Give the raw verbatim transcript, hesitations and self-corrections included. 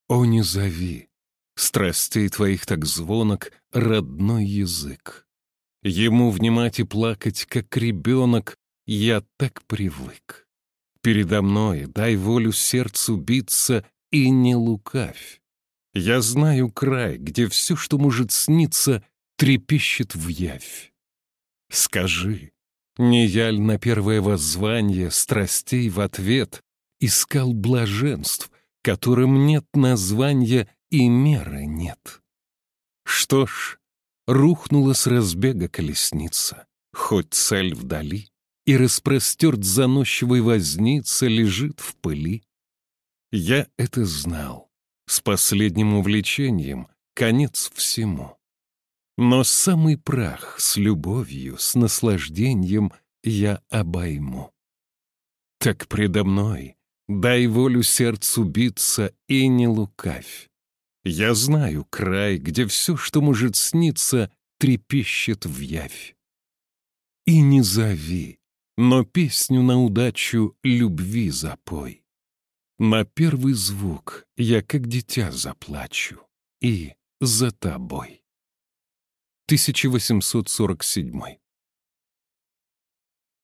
О, не зови! Страстей твоих так звонок родной язык. Ему внимать и плакать, как ребенок, я так привык. Передо мной дай волю сердцу биться и не лукавь. Я знаю край, где все, что может сниться, трепещет в явь. Скажи, не я ль на первое воззвание страстей в ответ искал блаженств, которым нет названия и меры нет? Что ж, рухнула с разбега колесница, хоть цель вдали, и распростерт заносчивый возница лежит в пыли. Я это знал, с последним увлечением конец всему. Но самый прах с любовью, с наслаждением я обойму. Так предо мной дай волю сердцу биться и не лукавь. Я знаю край, где все, что может сниться, трепещет в явь. И не зови, но песню на удачу любви запой. На первый звук я, как дитя, заплачу, и за тобой. тысяча восемьсот сорок седьмой